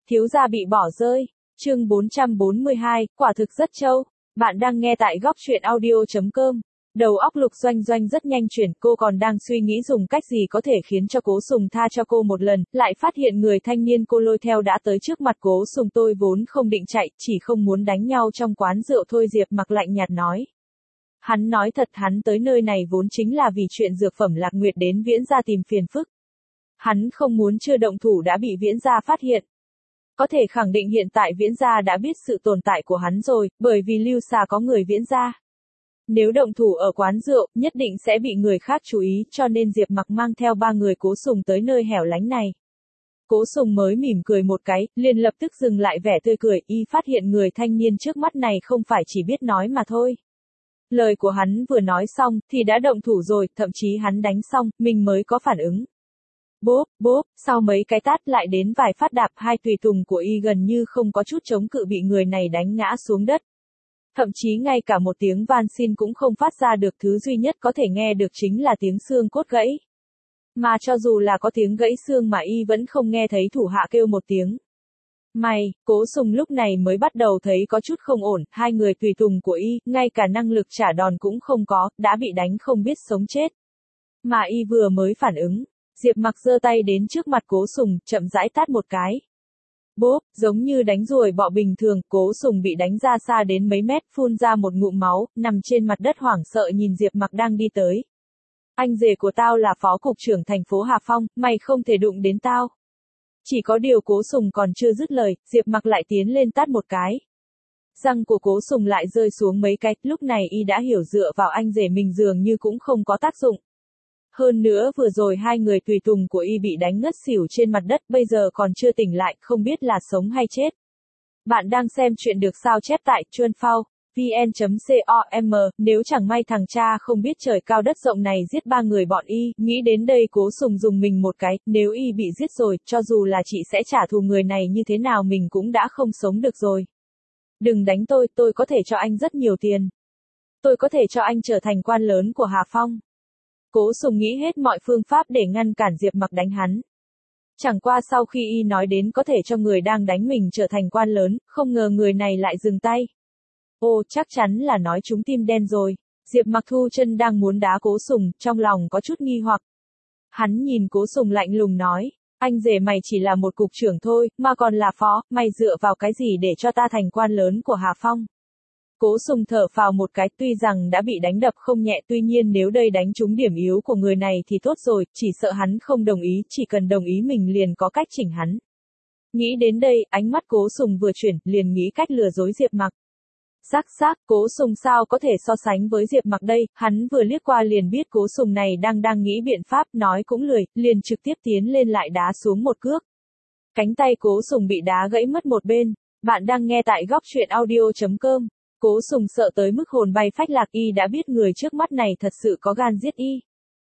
Thiếu gia bị bỏ rơi. Chương 442, quả thực rất trâu. Bạn đang nghe tại góc truyện audio.com. Đầu óc Lục Doanh Doanh rất nhanh chuyển, cô còn đang suy nghĩ dùng cách gì có thể khiến cho Cố Sùng tha cho cô một lần, lại phát hiện người thanh niên cô lôi theo đã tới trước mặt Cố Sùng. Tôi vốn không định chạy, chỉ không muốn đánh nhau trong quán rượu thôi. Diệp Mặc lạnh nhạt nói. Hắn nói thật, hắn tới nơi này vốn chính là vì chuyện dược phẩm Lạc Nguyệt đến Viễn gia tìm phiền phức. Hắn không muốn chưa động thủ đã bị Viễn gia phát hiện. Có thể khẳng định hiện tại Viễn gia đã biết sự tồn tại của hắn rồi, bởi vì Lưu Xà có người Viễn gia. Nếu động thủ ở quán rượu, nhất định sẽ bị người khác chú ý, cho nên Diệp Mặc mang theo 3 người Cố Sùng tới nơi hẻo lánh này. Cố Sùng mới mỉm cười một cái, liền lập tức dừng lại vẻ tươi cười, y phát hiện người thanh niên trước mắt này không phải chỉ biết nói mà thôi. Lời của hắn vừa nói xong, thì đã động thủ rồi, thậm chí hắn đánh xong, mình mới có phản ứng. Bốp, bốp, sau mấy cái tát lại đến vài phát đạp, hai tùy tùng của y gần như không có chút chống cự bị người này đánh ngã xuống đất. Thậm chí ngay cả một tiếng van xin cũng không phát ra được, thứ duy nhất có thể nghe được chính là tiếng xương cốt gãy. Mà cho dù là có tiếng gãy xương mà y vẫn không nghe thấy thủ hạ kêu một tiếng. Mày, Cố Sùng lúc này mới bắt đầu thấy có chút không ổn, hai người tùy tùng của y, ngay cả năng lực trả đòn cũng không có, đã bị đánh không biết sống chết. Mà y vừa mới phản ứng, Diệp Mặc giơ tay đến trước mặt Cố Sùng, chậm rãi tát một cái. Bốp, giống như đánh ruồi bọ bình thường, Cố Sùng bị đánh ra xa đến mấy mét, phun ra một ngụm máu, nằm trên mặt đất hoảng sợ nhìn Diệp Mặc đang đi tới. Anh rể của tao là phó cục trưởng thành phố Hà Phong, mày không thể đụng đến tao. Chỉ có điều Cố Sùng còn chưa dứt lời, Diệp Mặc lại tiến lên tát một cái. Răng của Cố Sùng lại rơi xuống mấy cái, lúc này y đã hiểu dựa vào anh rể mình dường như cũng không có tác dụng. Hơn nữa vừa rồi hai người tùy tùng của y bị đánh ngất xỉu trên mặt đất, bây giờ còn chưa tỉnh lại, không biết là sống hay chết. Bạn đang xem chuyện được sao chép tại Chuanphao, vn.com, nếu chẳng may thằng cha không biết trời cao đất rộng này giết 3 người bọn y, nghĩ đến đây Cố Sùng dùng mình một cái, nếu y bị giết rồi, cho dù là chị sẽ trả thù người này như thế nào mình cũng đã không sống được rồi. Đừng đánh tôi có thể cho anh rất nhiều tiền. Tôi có thể cho anh trở thành quan lớn của Hà Phong. Cố Sùng nghĩ hết mọi phương pháp để ngăn cản Diệp Mặc đánh hắn. Chẳng qua sau khi y nói đến có thể cho người đang đánh mình trở thành quan lớn, không ngờ người này lại dừng tay. Ô, chắc chắn là nói trúng tim đen rồi. Diệp Mặc thu chân đang muốn đá Cố Sùng, trong lòng có chút nghi hoặc. Hắn nhìn Cố Sùng lạnh lùng nói, anh rể mày chỉ là một cục trưởng thôi, mà còn là phó, mày dựa vào cái gì để cho ta thành quan lớn của Hà Phong? Cố Sùng thở phào một cái, tuy rằng đã bị đánh đập không nhẹ, tuy nhiên nếu đây đánh trúng điểm yếu của người này thì tốt rồi, chỉ sợ hắn không đồng ý, chỉ cần đồng ý mình liền có cách chỉnh hắn. Nghĩ đến đây, ánh mắt Cố Sùng vừa chuyển, liền nghĩ cách lừa dối Diệp Mặc. Xác, Cố Sùng sao có thể so sánh với Diệp Mặc đây, hắn vừa liếc qua liền biết Cố Sùng này đang nghĩ biện pháp, nói cũng lười, liền trực tiếp tiến lên lại đá xuống một cước. Cánh tay Cố Sùng bị đá gãy mất một bên. Bạn đang nghe tại góc truyện audio.com. Cố Sùng sợ tới mức hồn bay phách lạc, y đã biết người trước mắt này thật sự có gan giết y.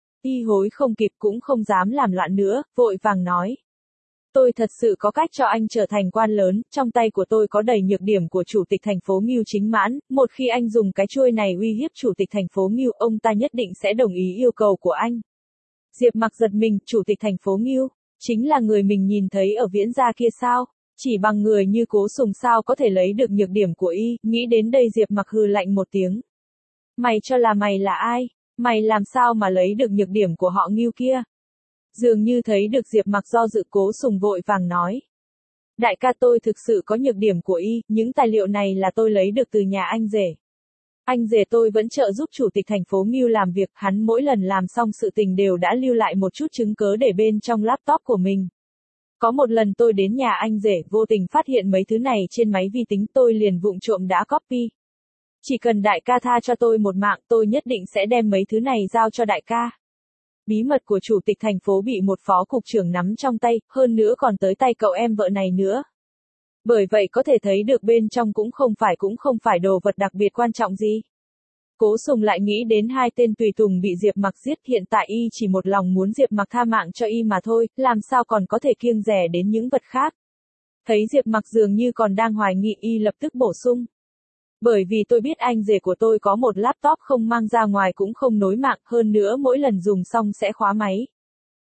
Y hối không kịp cũng không dám làm loạn nữa, vội vàng nói. Tôi thật sự có cách cho anh trở thành quan lớn, trong tay của tôi có đầy nhược điểm của chủ tịch thành phố Ngưu Chính Mãn, một khi anh dùng cái chuôi này uy hiếp chủ tịch thành phố Ngưu, ông ta nhất định sẽ đồng ý yêu cầu của anh. Diệp Mặc giật mình, chủ tịch thành phố Ngưu, chính là người mình nhìn thấy ở Viễn gia kia sao? Chỉ bằng người như Cố Sùng sao có thể lấy được nhược điểm của y, nghĩ đến đây Diệp Mặc hừ lạnh một tiếng. Mày cho là mày là ai? Mày làm sao mà lấy được nhược điểm của họ Ngưu kia? Dường như thấy được Diệp Mặc do dự, Cố Sùng vội vàng nói. Đại ca, tôi thực sự có nhược điểm của y, những tài liệu này là tôi lấy được từ nhà anh rể. Anh rể tôi vẫn trợ giúp chủ tịch thành phố Ngưu làm việc, hắn mỗi lần làm xong sự tình đều đã lưu lại một chút chứng cớ để bên trong laptop của mình. Có một lần tôi đến nhà anh rể, vô tình phát hiện mấy thứ này trên máy vi tính, tôi liền vụng trộm đã copy. Chỉ cần đại ca tha cho tôi một mạng, tôi nhất định sẽ đem mấy thứ này giao cho đại ca. Bí mật của chủ tịch thành phố bị một phó cục trưởng nắm trong tay, hơn nữa còn tới tay cậu em vợ này nữa. Bởi vậy có thể thấy được bên trong cũng không phải đồ vật đặc biệt quan trọng gì. Cố Sùng lại nghĩ đến hai tên tùy tùng bị Diệp Mặc giết, hiện tại y chỉ một lòng muốn Diệp Mặc tha mạng cho y mà thôi, làm sao còn có thể kiêng dè đến những vật khác. Thấy Diệp Mặc dường như còn đang hoài nghi, y lập tức bổ sung. Bởi vì tôi biết anh rể của tôi có một laptop không mang ra ngoài cũng không nối mạng, hơn nữa mỗi lần dùng xong sẽ khóa máy.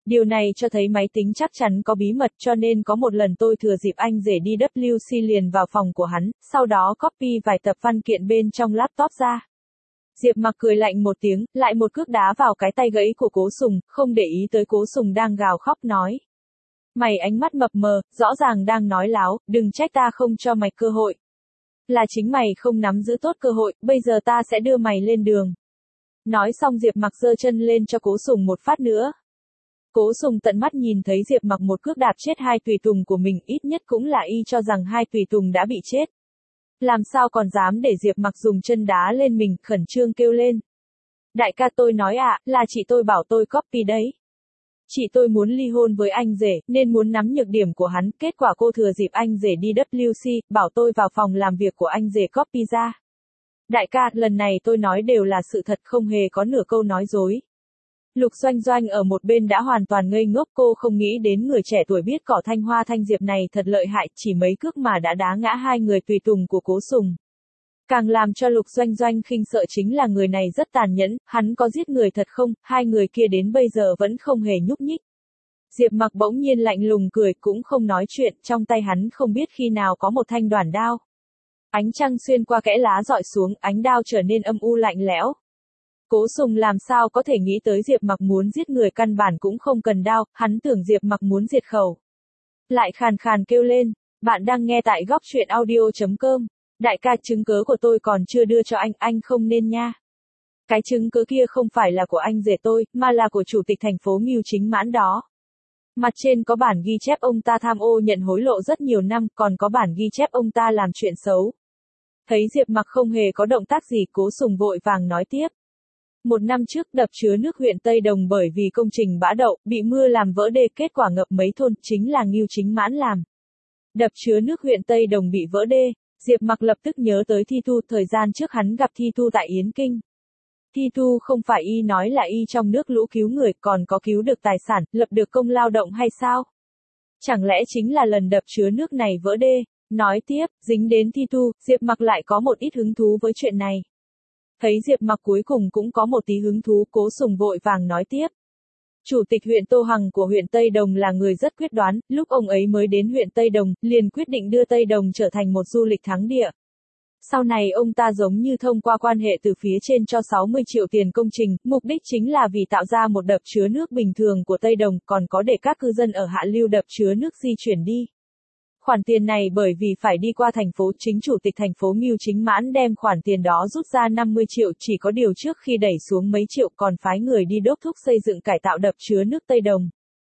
Điều này cho thấy máy tính chắc chắn có bí mật, cho nên có một lần tôi thừa dịp anh rể đi WC liền vào phòng của hắn, sau đó copy vài tập văn kiện bên trong laptop ra. Diệp Mặc cười lạnh một tiếng, lại một cước đá vào cái tay gãy của Cố Sùng, không để ý tới Cố Sùng đang gào khóc nói. Mày ánh mắt mập mờ, rõ ràng đang nói láo, đừng trách ta không cho mày cơ hội. Là chính mày không nắm giữ tốt cơ hội, bây giờ ta sẽ đưa mày lên đường. Nói xong Diệp Mặc giơ chân lên cho Cố Sùng một phát nữa. Cố Sùng tận mắt nhìn thấy Diệp Mặc một cước đạp chết hai tùy tùng của mình, ít nhất cũng là y cho rằng hai tùy tùng đã bị chết. Làm sao còn dám để Diệp Mặc dùng chân đá lên mình, khẩn trương kêu lên. Đại ca tôi nói là chị tôi bảo tôi copy đấy. Chị tôi muốn ly hôn với anh rể, nên muốn nắm nhược điểm của hắn, kết quả cô thừa dịp anh rể đi WC, bảo tôi vào phòng làm việc của anh rể copy ra. Đại ca, lần này tôi nói đều là sự thật, không hề có nửa câu nói dối. Lục Doanh Doanh ở một bên đã hoàn toàn ngây ngốc, cô không nghĩ đến người trẻ tuổi biết cỏ Thanh Hoa Thanh Diệp này thật lợi hại, chỉ mấy cước mà đã đá ngã hai người tùy tùng của Cố Sùng. Càng làm cho Lục Doanh Doanh khinh sợ chính là người này rất tàn nhẫn, hắn có giết người thật không, hai người kia đến bây giờ vẫn không hề nhúc nhích. Diệp Mặc bỗng nhiên lạnh lùng cười, cũng không nói chuyện, trong tay hắn không biết khi nào có một thanh đoản đao. Ánh trăng xuyên qua kẽ lá dọi xuống, ánh đao trở nên âm u lạnh lẽo. Cố Sùng làm sao có thể nghĩ tới Diệp Mặc muốn giết người, căn bản cũng không cần đao, hắn tưởng Diệp Mặc muốn diệt khẩu. Lại khàn khàn kêu lên, bạn đang nghe tại góc truyện audio.com. Đại ca, chứng cớ của tôi còn chưa đưa cho anh không nên nha. Cái chứng cứ kia không phải là của anh rể tôi, mà là của chủ tịch thành phố Ngưu Chính Mãn đó. Mặt trên có bản ghi chép ông ta tham ô nhận hối lộ rất nhiều năm, còn có bản ghi chép ông ta làm chuyện xấu. Thấy Diệp Mặc không hề có động tác gì, Cố Sùng vội vàng nói tiếp. Một năm trước, đập chứa nước huyện Tây Đồng bởi vì công trình bã đậu, bị mưa làm vỡ đê, kết quả ngập mấy thôn, chính là Ngưu Chính Mãn làm. Đập chứa nước huyện Tây Đồng bị vỡ đê, Diệp Mặc lập tức nhớ tới Thi Thu, thời gian trước hắn gặp Thi Thu tại Yến Kinh. Thi Thu không phải y nói là y trong nước lũ cứu người, còn có cứu được tài sản, lập được công lao động hay sao? Chẳng lẽ chính là lần đập chứa nước này vỡ đê? Nói tiếp, dính đến Thi Thu, Diệp Mặc lại có một ít hứng thú với chuyện này. Thấy Diệp Mặc cuối cùng cũng có một tí hứng thú, Cố Sùng vội vàng nói tiếp. Chủ tịch huyện Tô Hằng của huyện Tây Đồng là người rất quyết đoán, lúc ông ấy mới đến huyện Tây Đồng, liền quyết định đưa Tây Đồng trở thành một du lịch thắng địa. Sau này ông ta giống như thông qua quan hệ từ phía trên cho 60 triệu tiền công trình, mục đích chính là vì tạo ra một đập chứa nước bình thường của Tây Đồng, còn có để các cư dân ở hạ lưu đập chứa nước di chuyển đi. Khoản tiền này bởi vì phải đi qua thành phố, chính chủ tịch thành phố Ngưu Chính Mãn đem khoản tiền đó rút ra 50 triệu, chỉ có điều trước khi đẩy xuống mấy triệu còn phái người đi đốc thúc xây dựng cải tạo đập chứa nước Tây Đồng.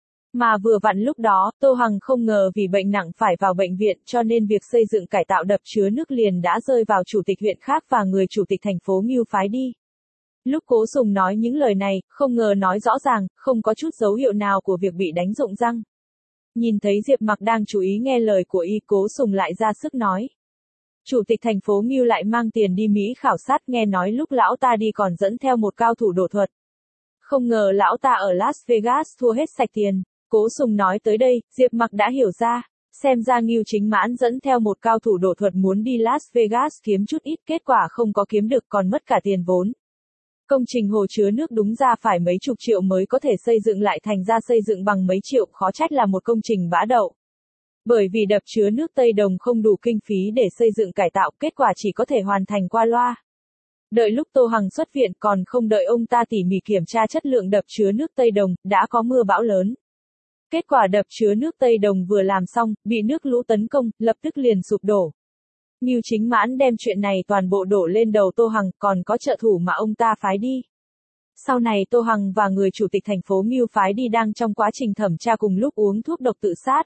Mà vừa vặn lúc đó, Tô Hằng không ngờ vì bệnh nặng phải vào bệnh viện, cho nên việc xây dựng cải tạo đập chứa nước liền đã rơi vào chủ tịch huyện khác và người chủ tịch thành phố Ngưu phái đi. Lúc Cố Sùng nói những lời này, không ngờ nói rõ ràng, không có chút dấu hiệu nào của việc bị đánh rụng răng. Nhìn thấy Diệp Mặc đang chú ý nghe lời của y, Cố Sùng lại ra sức nói. Chủ tịch thành phố Ngưu lại mang tiền đi Mỹ khảo sát, nghe nói lúc lão ta đi còn dẫn theo một cao thủ đổ thuật. Không ngờ lão ta ở Las Vegas thua hết sạch tiền. Cố Sùng nói tới đây, Diệp Mặc đã hiểu ra, xem ra Ngưu Chính Mãn dẫn theo một cao thủ đổ thuật muốn đi Las Vegas kiếm chút ít, kết quả không có kiếm được còn mất cả tiền vốn. Công trình hồ chứa nước đúng ra phải mấy chục triệu mới có thể xây dựng lại, thành ra xây dựng bằng mấy triệu, khó trách là một công trình bã đậu. Bởi vì đập chứa nước Tây Đồng không đủ kinh phí để xây dựng cải tạo, kết quả chỉ có thể hoàn thành qua loa. Đợi lúc Tô Hằng xuất viện, còn không đợi ông ta tỉ mỉ kiểm tra chất lượng đập chứa nước Tây Đồng, đã có mưa bão lớn. Kết quả đập chứa nước Tây Đồng vừa làm xong, bị nước lũ tấn công, lập tức liền sụp đổ. Ngưu Chính Mãn đem chuyện này toàn bộ đổ lên đầu Tô Hằng, còn có trợ thủ mà ông ta phái đi. Sau này Tô Hằng và người chủ tịch thành phố Ngưu phái đi đang trong quá trình thẩm tra cùng lúc uống thuốc độc tự sát.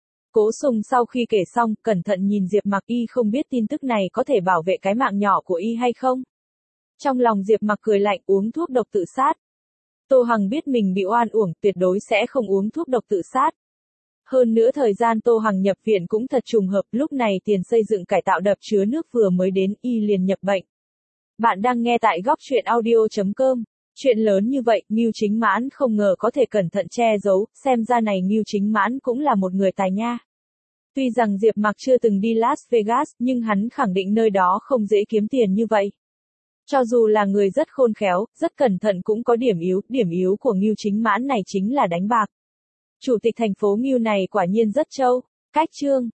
Cố Sùng sau khi kể xong, cẩn thận nhìn Diệp Mặc, y không biết tin tức này có thể bảo vệ cái mạng nhỏ của y hay không. Trong lòng Diệp Mặc cười lạnh, uống thuốc độc tự sát. Tô Hằng biết mình bị oan uổng, tuyệt đối sẽ không uống thuốc độc tự sát. Hơn nữa thời gian Tô Hằng nhập viện cũng thật trùng hợp, lúc này tiền xây dựng cải tạo đập chứa nước vừa mới đến, y liền nhập bệnh. Bạn đang nghe tại góc truyện audio.com. Chuyện lớn như vậy, Ngưu Chính Mãn không ngờ có thể cẩn thận che giấu, xem ra này Ngưu Chính Mãn cũng là một người tài nha. Tuy rằng Diệp Mặc chưa từng đi Las Vegas, nhưng hắn khẳng định nơi đó không dễ kiếm tiền như vậy. Cho dù là người rất khôn khéo, rất cẩn thận cũng có điểm yếu của Ngưu Chính Mãn này chính là đánh bạc. Chủ tịch thành phố Ngưu này quả nhiên rất trâu. Cách chương.